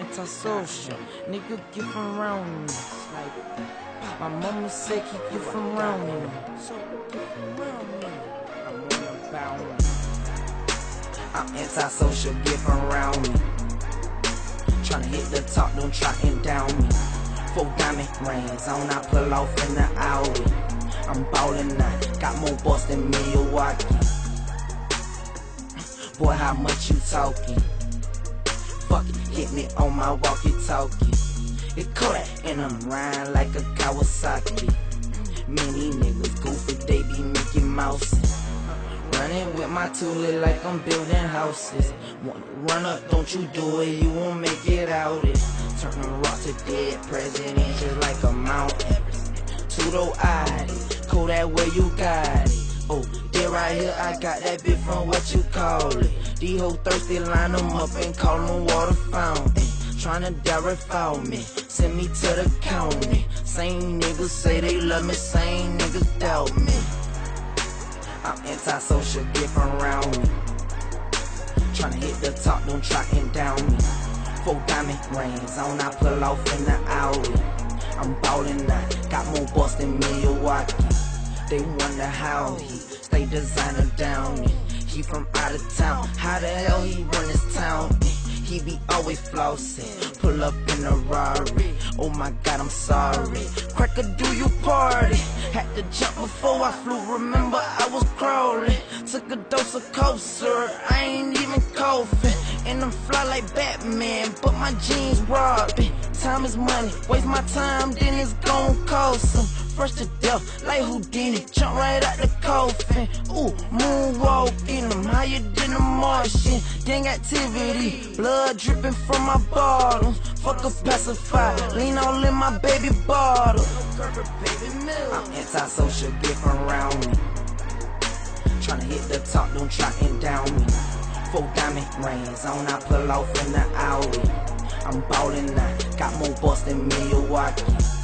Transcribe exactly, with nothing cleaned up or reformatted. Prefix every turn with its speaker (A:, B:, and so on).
A: antisocial. Nigga, get from around me. Like, my mama said, keep you from around me. So, get from around me. I'm on about me. I'm antisocial, get from around me. Tryna hit the top, don't try and down me. Four diamond rings on, I pull off in the Audi. I'm ballin' now, got more boss than Milwaukee. Boy, how much you talking? Fuck it, hit me on my walkie-talkie. It Kodak and I'm riding like a Kawasaki. Many niggas goofy, they be Mickey Mouse. Running with my toolie like I'm building houses. Wanna run up, don't you do it, you won't make it out it. Turning rock to dead presidents just like a mountain. Tudo-eyed, Kodak where you got it. Oh, there right here, I got that bitch from what you call it. These hoes thirsty, line them up and call them water fountain. Tryna direct foul me, send me to the county. Same niggas say they love me, same niggas doubt me. I'm antisocial, get from around me. Tryna hit the top, don't try and down me. Four diamond rings on, I pull off in the Audi. I'm ballin' now, got more boss than Milwaukee. They wonder how he stay designer down it. He from out of town, how the hell he run this town? He be always flossing, pull up in a Rari. Oh my God, I'm sorry. Cracker, do you party? Had to jump before I flew, remember I was crawling. Took a dose of coke syrup, I ain't even coughing. And I'm fly like Batman, but my jeans robbing. Time is money, waste my time, then it's gon' cost some. Fresh to death, like Houdini, jump right out the coffin. Ooh, moonwalking, I'm higher than a Martian. Gang activity, blood dripping from my bottles. Fuck a pacifier, lean all in my baby bottle. I'm antisocial, get from around me. Tryna hit the top, don't try and down me. Four diamond rings on, I pull off in the Audi. I'm ballin' now, got more boss than Milwaukee.